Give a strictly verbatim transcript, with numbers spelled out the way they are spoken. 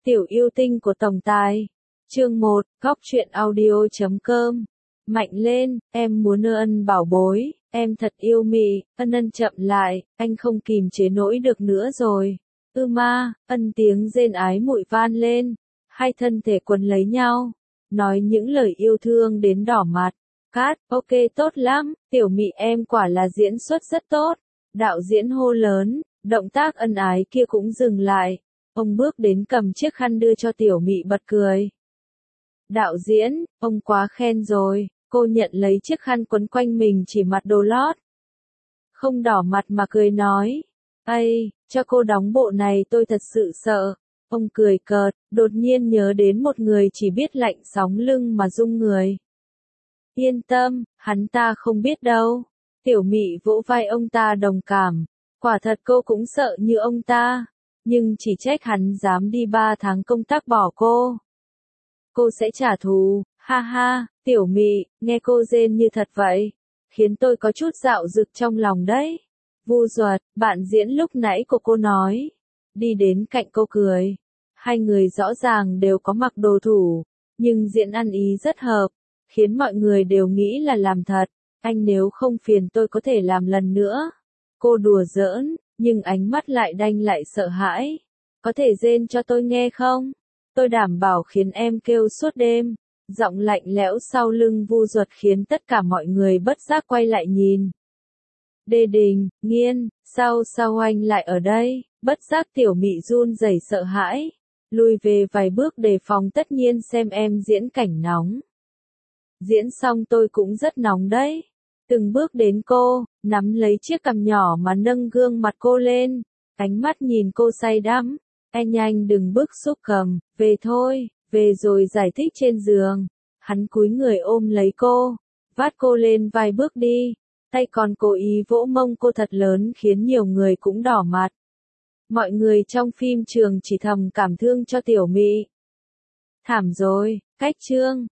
Tiểu yêu tinh của tổng tài. Chương một, góc truyện audio chấm com. Mạnh lên, em muốn ân bảo bối, em thật yêu mị, ân ân chậm lại, anh không kìm chế nổi được nữa rồi. Ư ma, ân tiếng rên ái muội van lên, hai thân thể quấn lấy nhau, nói những lời yêu thương đến đỏ mặt. Cát, ok tốt lắm, tiểu mị em quả là diễn xuất rất tốt. Đạo diễn hô lớn, động tác ân ái kia cũng dừng lại. Ông bước đến cầm chiếc khăn đưa cho tiểu mị bật cười. Đạo diễn, ông quá khen rồi, cô nhận lấy chiếc khăn quấn quanh mình chỉ mặt đồ lót. Không đỏ mặt mà cười nói, ây, cho cô đóng bộ này tôi thật sự sợ. Ông cười cợt, đột nhiên nhớ đến một người chỉ biết lạnh sóng lưng mà rung người. Yên tâm, hắn ta không biết đâu. Tiểu mị vỗ vai ông ta đồng cảm, quả thật cô cũng sợ như ông ta. Nhưng chỉ trách hắn dám đi ba tháng công tác bỏ cô. Cô sẽ trả thù, ha ha, tiểu mị, nghe cô rên như thật vậy. Khiến tôi có chút dạo dực trong lòng đấy. Vu Duật, bạn diễn lúc nãy của cô nói. Đi đến cạnh cô cười. Hai người rõ ràng đều có mặc đồ thủ. Nhưng diễn ăn ý rất hợp. Khiến mọi người đều nghĩ là làm thật. Anh nếu không phiền tôi có thể làm lần nữa. Cô đùa giỡn. Nhưng ánh mắt lại đanh lại sợ hãi. Có thể rên cho tôi nghe không? Tôi đảm bảo khiến em kêu suốt đêm. Giọng lạnh lẽo sau lưng Vu Duật khiến tất cả mọi người bất giác quay lại nhìn. Đê Đình, Nghiên, sao sao anh lại ở đây? Bất giác tiểu mị run rẩy sợ hãi. Lùi về vài bước đề phòng tất nhiên xem em diễn cảnh nóng. Diễn xong tôi cũng rất nóng đấy. Từng bước đến cô, nắm lấy chiếc cằm nhỏ mà nâng gương mặt cô lên, ánh mắt nhìn cô say đắm. Anh nhanh đừng bức xúc cầm, về thôi, về rồi giải thích trên giường. Hắn cúi người ôm lấy cô, vác cô lên vài bước đi, tay còn cố ý vỗ mông cô thật lớn khiến nhiều người cũng đỏ mặt. Mọi người trong phim trường chỉ thầm cảm thương cho tiểu mị. Thảm rồi, cách chương.